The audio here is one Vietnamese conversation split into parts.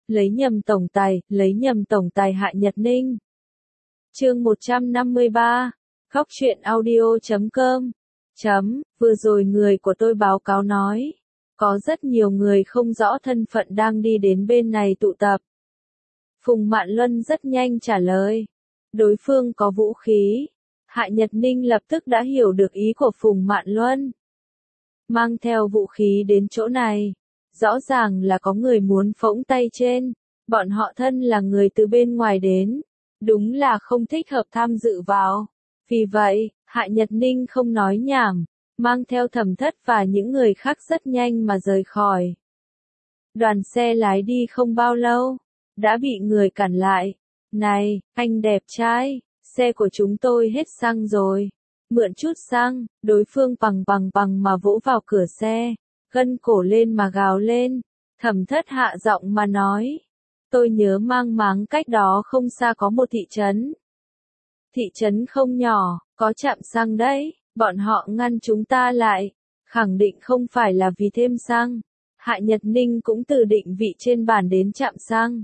lấy nhầm tổng tài Hạ Nhật Ninh. Chương 153, khóc chuyện audio.com. Vừa rồi người của tôi báo cáo nói, có rất nhiều người không rõ thân phận đang đi đến bên này tụ tập. Phùng Mạn Luân rất nhanh trả lời, đối phương có vũ khí. Hạ Nhật Ninh lập tức đã hiểu được ý của Phùng Mạn Luân. Mang theo vũ khí đến chỗ này, rõ ràng là có người muốn phỗng tay trên, bọn họ thân là người từ bên ngoài đến, đúng là không thích hợp tham dự vào. Vì vậy, Hạ Nhật Ninh không nói nhảm, mang theo Thẩm Thất và những người khác rất nhanh mà rời khỏi. Đoàn xe lái đi không bao lâu, đã bị người cản lại. Này, anh đẹp trai, xe của chúng tôi hết xăng rồi. Mượn chút xăng, đối phương bằng mà vỗ vào cửa xe, gân cổ lên mà gào lên. Thẩm Thất hạ giọng mà nói, tôi nhớ mang máng cách đó không xa có một thị trấn. Thị trấn không nhỏ, có trạm xăng đấy, bọn họ ngăn chúng ta lại, khẳng định không phải là vì thêm xăng. Hạ Nhật Ninh cũng từ định vị trên bàn đến trạm xăng.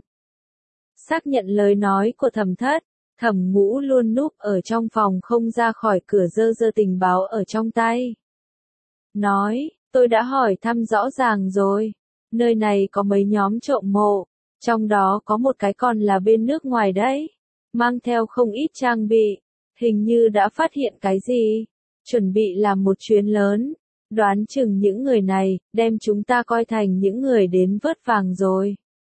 Xác nhận lời nói của Thẩm Thất, Thẩm Ngũ luôn núp ở trong phòng không ra khỏi cửa giơ tình báo ở trong tay. Nói, tôi đã hỏi thăm rõ ràng rồi, nơi này có mấy nhóm trộm mộ, trong đó có một cái còn là bên nước ngoài đấy, mang theo không ít trang bị, hình như đã phát hiện cái gì, chuẩn bị làm một chuyến lớn, đoán chừng những người này, đem chúng ta coi thành những người đến vớt vàng rồi.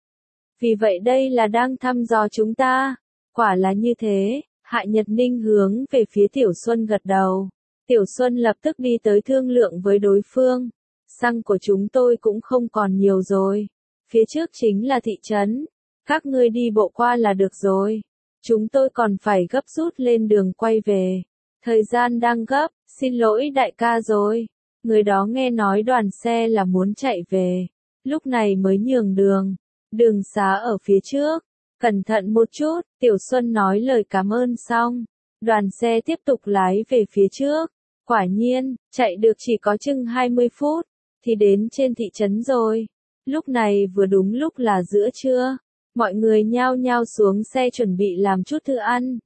Vì vậy đây là đang thăm dò chúng ta. Quả là như thế, Hạ Nhật Ninh hướng về phía Tiểu Xuân gật đầu. Tiểu Xuân lập tức đi tới thương lượng với đối phương. Xăng của chúng tôi cũng không còn nhiều rồi. Phía trước chính là thị trấn. Các ngươi đi bộ qua là được rồi. Chúng tôi còn phải gấp rút lên đường quay về. Thời gian đang gấp, xin lỗi đại ca rồi. Người đó nghe nói đoàn xe là muốn chạy về. Lúc này mới nhường đường. Đường xá ở phía trước. Cẩn thận một chút, Tiểu Xuân nói lời cảm ơn xong. Đoàn xe tiếp tục lái về phía trước. Quả nhiên, chạy được chỉ có chừng 20 phút, thì đến trên thị trấn rồi. Lúc này vừa đúng lúc là giữa trưa. Mọi người nhao nhao xuống xe chuẩn bị làm chút thức ăn.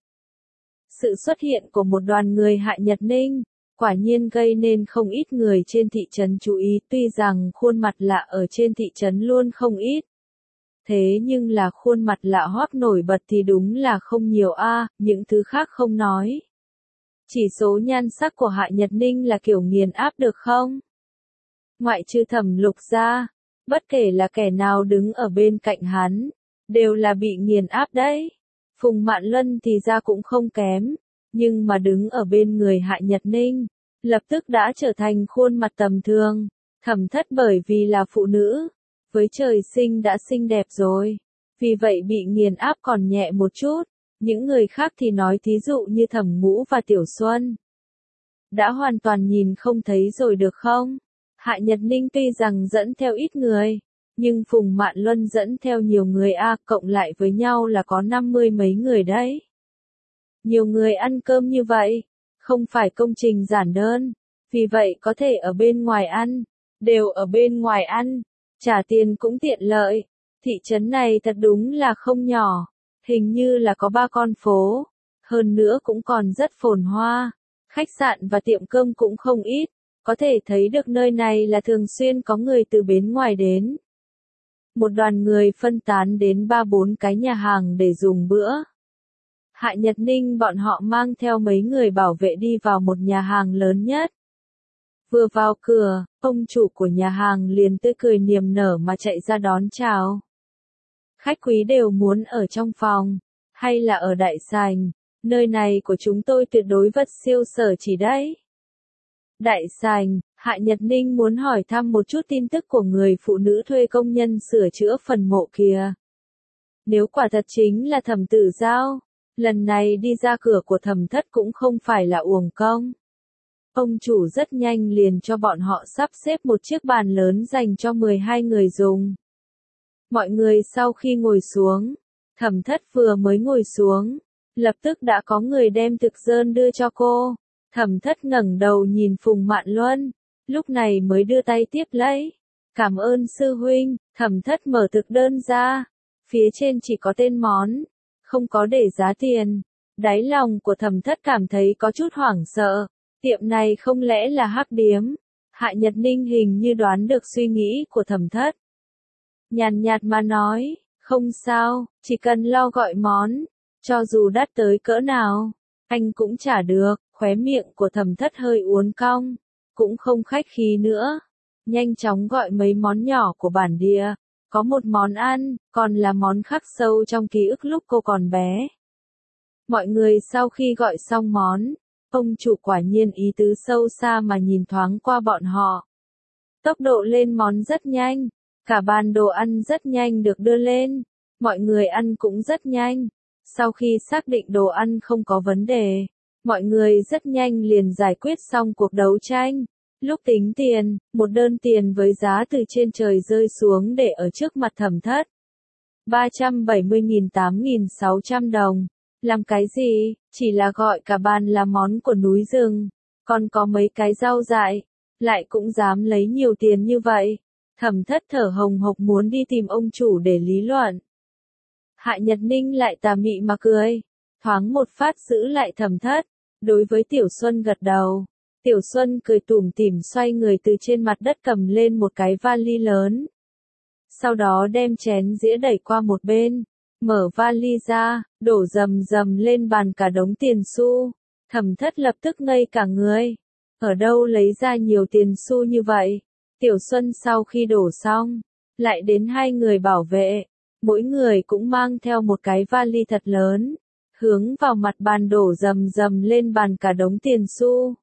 Sự xuất hiện của một đoàn người Hạ Nhật Ninh, quả nhiên gây nên không ít người trên thị trấn chú ý, tuy rằng khuôn mặt lạ ở trên thị trấn luôn không ít. Thế nhưng là khuôn mặt lạ hoắc nổi bật thì đúng là không nhiều a, những thứ khác không nói. Chỉ số nhan sắc của Hạ Nhật Ninh là kiểu nghiền áp được không? Ngoại trừ Thẩm Lục ra, bất kể là kẻ nào đứng ở bên cạnh hắn, đều là bị nghiền áp đấy. Phùng Mạn Luân thì ra cũng không kém, nhưng mà đứng ở bên người Hạ Nhật Ninh, lập tức đã trở thành khuôn mặt tầm thường. Thẩm Thất bởi vì là phụ nữ, với trời sinh đã xinh đẹp rồi, vì vậy bị nghiền áp còn nhẹ một chút, những người khác thì nói thí dụ như Thẩm Ngũ và Tiểu Xuân. Đã hoàn toàn nhìn không thấy rồi được không? Hạ Nhật Ninh tuy rằng dẫn theo ít người, nhưng Phùng Mạn Luân dẫn theo nhiều người cộng lại với nhau là có 50 mấy người đấy. Nhiều người ăn cơm như vậy, không phải công trình giản đơn, vì vậy có thể ở bên ngoài ăn, đều ở bên ngoài ăn. Trả tiền cũng tiện lợi. Thị trấn này thật đúng là không nhỏ. Hình như là có 3 con phố. Hơn nữa cũng còn rất phồn hoa. Khách sạn và tiệm cơm cũng không ít. Có thể thấy được nơi này là thường xuyên có người từ bên ngoài đến. Một đoàn người phân tán đến 3-4 cái nhà hàng để dùng bữa. Hạ Nhật Ninh bọn họ mang theo mấy người bảo vệ đi vào một nhà hàng lớn nhất. Vừa vào cửa, ông chủ của nhà hàng liền tươi cười niềm nở mà chạy ra đón chào. Khách quý đều muốn ở trong phòng, hay là ở đại sảnh, nơi này của chúng tôi tuyệt đối vật siêu sở chỉ đấy. Đại sảnh, Hạ Nhật Ninh muốn hỏi thăm một chút tin tức của người phụ nữ thuê công nhân sửa chữa phần mộ kia. Nếu quả thật chính là Thẩm Tử Giao, lần này đi ra cửa của Thẩm Thất cũng không phải là uổng công. Ông chủ rất nhanh liền cho bọn họ sắp xếp một chiếc bàn lớn dành cho 12 người dùng. Mọi người sau khi ngồi xuống, Thẩm Thất vừa mới ngồi xuống, lập tức đã có người đem thực đơn đưa cho cô. Thẩm Thất ngẩng đầu nhìn Phùng Mạn Luân, lúc này mới đưa tay tiếp lấy. Cảm ơn sư huynh. Thẩm Thất mở thực đơn ra, phía trên chỉ có tên món, không có để giá tiền. Đáy lòng của Thẩm Thất cảm thấy có chút hoảng sợ, tiệm này không lẽ là hắc điếm? Hạ Nhật Ninh hình như đoán được suy nghĩ của Thẩm Thất. Nhàn nhạt mà nói, không sao, chỉ cần lo gọi món, cho dù đắt tới cỡ nào, anh cũng trả được. Khóe miệng của Thẩm Thất hơi uốn cong, cũng không khách khí nữa, nhanh chóng gọi mấy món nhỏ của bản địa. Có một món ăn, còn là món khắc sâu trong ký ức lúc cô còn bé. Mọi người sau khi gọi xong món, ông chủ quả nhiên ý tứ sâu xa mà nhìn thoáng qua bọn họ. Tốc độ lên món rất nhanh, cả bàn đồ ăn rất nhanh được đưa lên, mọi người ăn cũng rất nhanh. Sau khi xác định đồ ăn không có vấn đề, mọi người rất nhanh liền giải quyết xong cuộc đấu tranh. Lúc tính tiền, một đơn tiền với giá từ trên trời rơi xuống để ở trước mặt Thẩm Thất. 370.000 8.600 đồng. Làm cái gì? Chỉ là gọi cả bàn là món của núi rừng. Còn có mấy cái rau dại. Lại cũng dám lấy nhiều tiền như vậy. Thẩm Thất thở hồng hộc muốn đi tìm ông chủ để lý luận. Hạ Nhật Ninh lại tà mị mà cười. Thoáng một phát giữ lại Thẩm Thất. Đối với Tiểu Xuân gật đầu. Tiểu Xuân cười tủm tỉm xoay người từ trên mặt đất cầm lên một cái vali lớn. Sau đó đem chén dĩa đẩy qua một bên, mở vali ra, đổ rầm rầm lên bàn cả đống tiền xu. Thẩm Thất lập tức ngây cả người. Ở đâu lấy ra nhiều tiền xu như vậy? Tiểu Xuân sau khi đổ xong, lại đến hai người bảo vệ, mỗi người cũng mang theo một cái vali thật lớn, hướng vào mặt bàn đổ rầm rầm lên bàn cả đống tiền xu.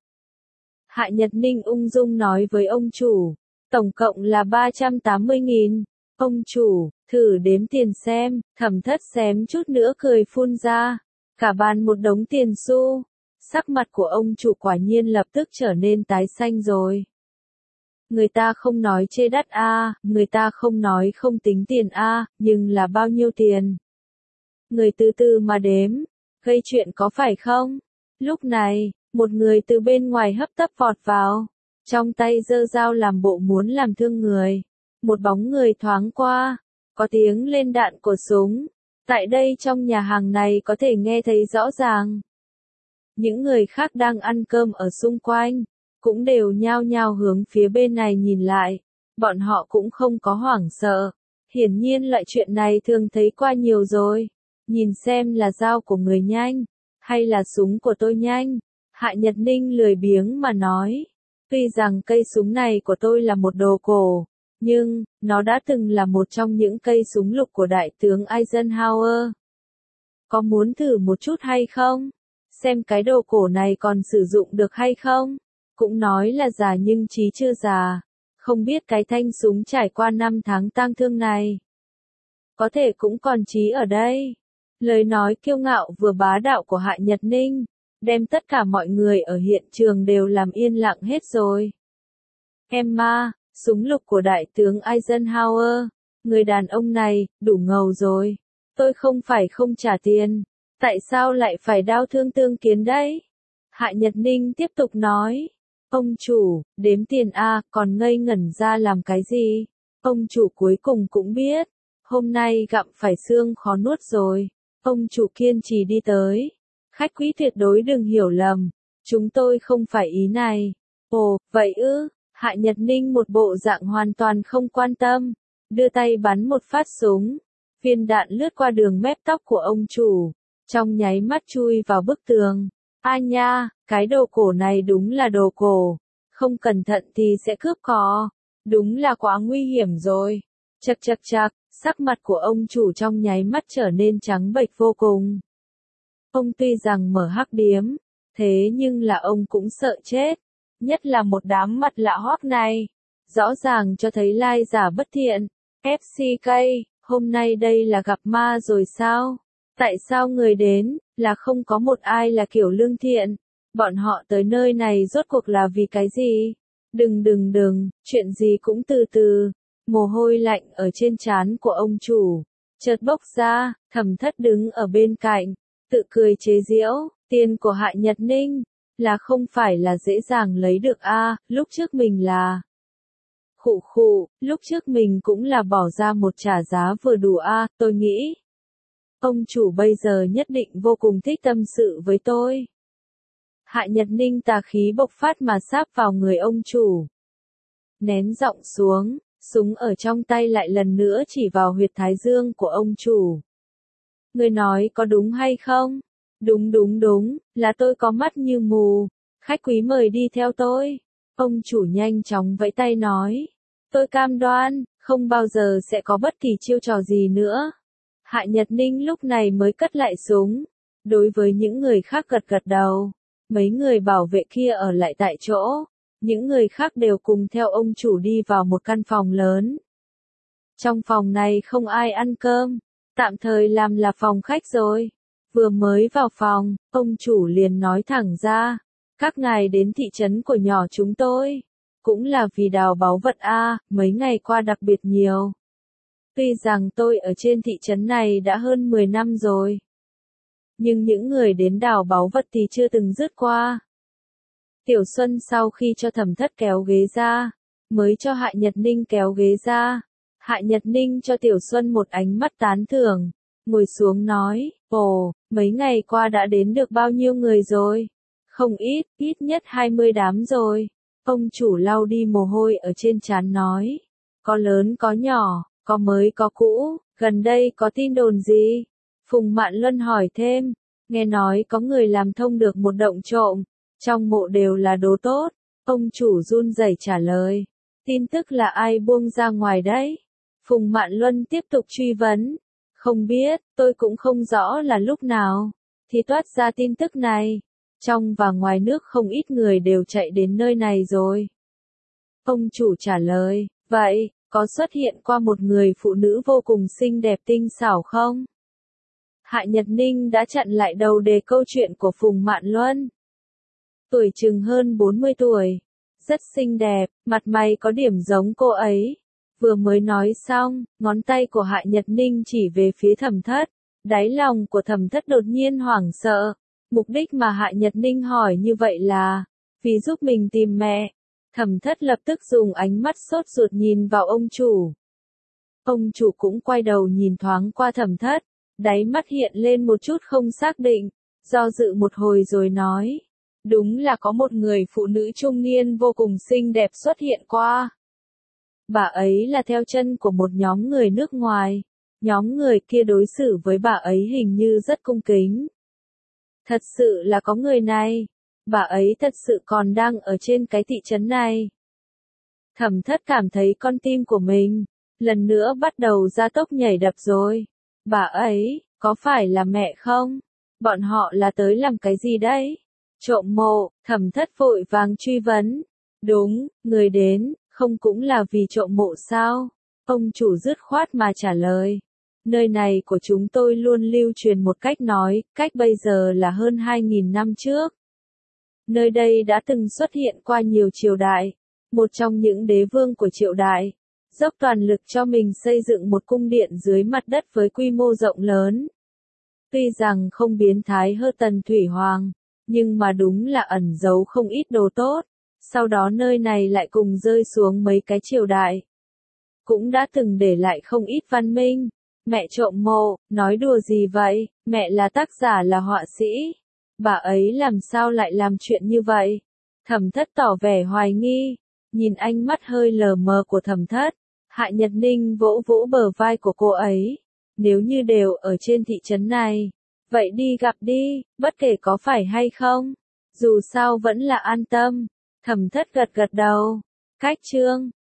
Hạ Nhật Ninh ung dung nói với ông chủ, tổng cộng là 380.000. Ông chủ, thử đếm tiền xem. Thẩm Thất xém chút nữa cười phun ra. Cả bàn một đống tiền xu. Sắc mặt của ông chủ quả nhiên lập tức trở nên tái xanh rồi. Người ta không nói chê đắt a, người ta không nói không tính tiền a, nhưng là bao nhiêu tiền? Người từ từ mà đếm, gây chuyện có phải không? Lúc này, một người từ bên ngoài hấp tấp vọt vào, trong tay giơ dao làm bộ muốn làm thương người. Một bóng người thoáng qua, có tiếng lên đạn của súng. Tại đây trong nhà hàng này có thể nghe thấy rõ ràng. Những người khác đang ăn cơm ở xung quanh, cũng đều nhao nhao hướng phía bên này nhìn lại. Bọn họ cũng không có hoảng sợ. Hiển nhiên loại chuyện này thường thấy qua nhiều rồi. Nhìn xem là dao của người nhanh, hay là súng của tôi nhanh. Hạ Nhật Ninh lười biếng mà nói. Tuy rằng cây súng này của tôi là một đồ cổ, nhưng, nó đã từng là một trong những cây súng lục của đại tướng Eisenhower. Có muốn thử một chút hay không? Xem cái đồ cổ này còn sử dụng được hay không? Cũng nói là già nhưng trí chưa già. Không biết cái thanh súng trải qua 5 tháng tang thương này. Có thể cũng còn trí ở đây. Lời nói kiêu ngạo vừa bá đạo của Hạ Nhật Ninh, đem tất cả mọi người ở hiện trường đều làm yên lặng hết rồi. Emma, súng lục của đại tướng Eisenhower, người đàn ông này, đủ ngầu rồi. Tôi không phải không trả tiền, tại sao lại phải đau thương tương kiến đấy? Hạ Nhật Ninh tiếp tục nói, ông chủ, đếm tiền a, còn ngây ngẩn ra làm cái gì? Ông chủ cuối cùng cũng biết, hôm nay gặm phải xương khó nuốt rồi. Ông chủ kiên trì đi tới. Khách quý tuyệt đối đừng hiểu lầm, chúng tôi không phải ý này. Ồ, vậy ư? Hạ Nhật Ninh một bộ dạng hoàn toàn không quan tâm, đưa tay bắn một phát súng, viên đạn lướt qua đường mép tóc của ông chủ, trong nháy mắt chui vào bức tường. A nha, cái đồ cổ này đúng là đồ cổ, không cẩn thận thì sẽ cướp có, đúng là quá nguy hiểm rồi. Chậc chậc chậc, sắc mặt của ông chủ trong nháy mắt trở nên trắng bệch vô cùng. Ông tuy rằng mở hắc điếm, thế nhưng là ông cũng sợ chết. Nhất là một đám mặt lạ hoắc này. Rõ ràng cho thấy lai giả bất thiện. FCK, hôm nay đây là gặp ma rồi sao? Tại sao người đến, là không có một ai là kiểu lương thiện? Bọn họ tới nơi này rốt cuộc là vì cái gì? Đừng, chuyện gì cũng từ từ. Mồ hôi lạnh ở trên trán của ông chủ chợt bốc ra. Thẩm Thất đứng ở bên cạnh, tự cười chế giễu, tiền của Hạ Nhật Ninh là không phải là dễ dàng lấy được a, lúc trước mình là Khụ khụ, lúc trước mình cũng là bỏ ra một trả giá vừa đủ tôi nghĩ. Ông chủ bây giờ nhất định vô cùng thích tâm sự với tôi. Hạ Nhật Ninh tà khí bộc phát mà sáp vào người ông chủ. Nén giọng xuống, súng ở trong tay lại lần nữa chỉ vào huyệt thái dương của ông chủ. Người nói có đúng hay không? Đúng, là tôi có mắt như mù. Khách quý mời đi theo tôi. Ông chủ nhanh chóng vẫy tay nói. Tôi cam đoan, không bao giờ sẽ có bất kỳ chiêu trò gì nữa. Hạ Nhật Ninh lúc này mới cất lại súng. Đối với những người khác gật gật đầu. Mấy người bảo vệ kia ở lại tại chỗ. Những người khác đều cùng theo ông chủ đi vào một căn phòng lớn. Trong phòng này không ai ăn cơm. Tạm thời làm là phòng khách rồi. Vừa mới vào phòng, ông chủ liền nói thẳng ra. Các ngài đến thị trấn của nhỏ chúng tôi. Cũng là vì đào báu vật mấy ngày qua đặc biệt nhiều. Tuy rằng tôi ở trên thị trấn này đã hơn 10 năm rồi. Nhưng những người đến đào báu vật thì chưa từng dứt qua. Tiểu Xuân sau khi cho Thẩm Thất kéo ghế ra, mới cho Hạ Nhật Ninh kéo ghế ra. Hạ Nhật Ninh cho Tiểu Xuân một ánh mắt tán thưởng, ngồi xuống nói, ồ, mấy ngày qua đã đến được bao nhiêu người rồi? Không ít nhất 20 đám rồi. Ông chủ lau đi mồ hôi ở trên trán nói, có lớn có nhỏ, có mới có cũ, gần đây có tin đồn gì? Phùng Mạn Luân hỏi thêm, nghe nói có người làm thông được một động trộm, trong mộ đều là đồ tốt. Ông chủ run rẩy trả lời, tin tức là ai buông ra ngoài đấy? Phùng Mạn Luân tiếp tục truy vấn, không biết, tôi cũng không rõ là lúc nào thì toát ra tin tức này. Trong và ngoài nước không ít người đều chạy đến nơi này rồi. Ông chủ trả lời, vậy, có xuất hiện qua một người phụ nữ vô cùng xinh đẹp tinh xảo không? Hạ Nhật Ninh đã chặn lại đầu đề câu chuyện của Phùng Mạn Luân. Tuổi chừng hơn 40 tuổi, rất xinh đẹp, mặt mày có điểm giống cô ấy. Vừa mới nói xong, ngón tay của Hạ Nhật Ninh chỉ về phía Thẩm Thất. Đáy lòng của Thẩm Thất đột nhiên hoảng sợ. Mục đích mà Hạ Nhật Ninh hỏi như vậy là vì giúp mình tìm mẹ. Thẩm Thất lập tức dùng ánh mắt sốt ruột nhìn vào ông chủ. Ông chủ cũng quay đầu nhìn thoáng qua Thẩm Thất, đáy mắt hiện lên một chút không xác định, do dự một hồi rồi nói, đúng là có một người phụ nữ trung niên vô cùng xinh đẹp xuất hiện qua. Bà ấy là theo chân của một nhóm người nước ngoài, nhóm người kia đối xử với bà ấy hình như rất cung kính. Thật sự là có người này, bà ấy thật sự còn đang ở trên cái thị trấn này. Thẩm Thất cảm thấy con tim của mình, lần nữa bắt đầu gia tốc nhảy đập rồi. Bà ấy, có phải là mẹ không? Bọn họ là tới làm cái gì đấy? Trộm mộ, Thẩm Thất vội vàng truy vấn. Đúng, người đến, không cũng là vì trộm mộ sao? Ông chủ dứt khoát mà trả lời. Nơi này của chúng tôi luôn lưu truyền một cách nói, cách bây giờ là hơn 2.000 năm trước. Nơi đây đã từng xuất hiện qua nhiều triều đại. Một trong những đế vương của triều đại, dốc toàn lực cho mình xây dựng một cung điện dưới mặt đất với quy mô rộng lớn. Tuy rằng không biến thái hơn Tần Thủy Hoàng, nhưng mà đúng là ẩn giấu không ít đồ tốt. Sau đó nơi này lại cùng rơi xuống mấy cái triều đại. Cũng đã từng để lại không ít văn minh. Mẹ trộm mộ, nói đùa gì vậy, mẹ là tác giả là họa sĩ. Bà ấy làm sao lại làm chuyện như vậy? Thẩm Thất tỏ vẻ hoài nghi, nhìn ánh mắt hơi lờ mờ của Thẩm Thất. Hạ Nhật Ninh vỗ vỗ bờ vai của cô ấy. Nếu như đều ở trên thị trấn này, vậy đi gặp đi, bất kể có phải hay không. Dù sao vẫn là an tâm. Thẩm Thất gật gật đầu. Cách chương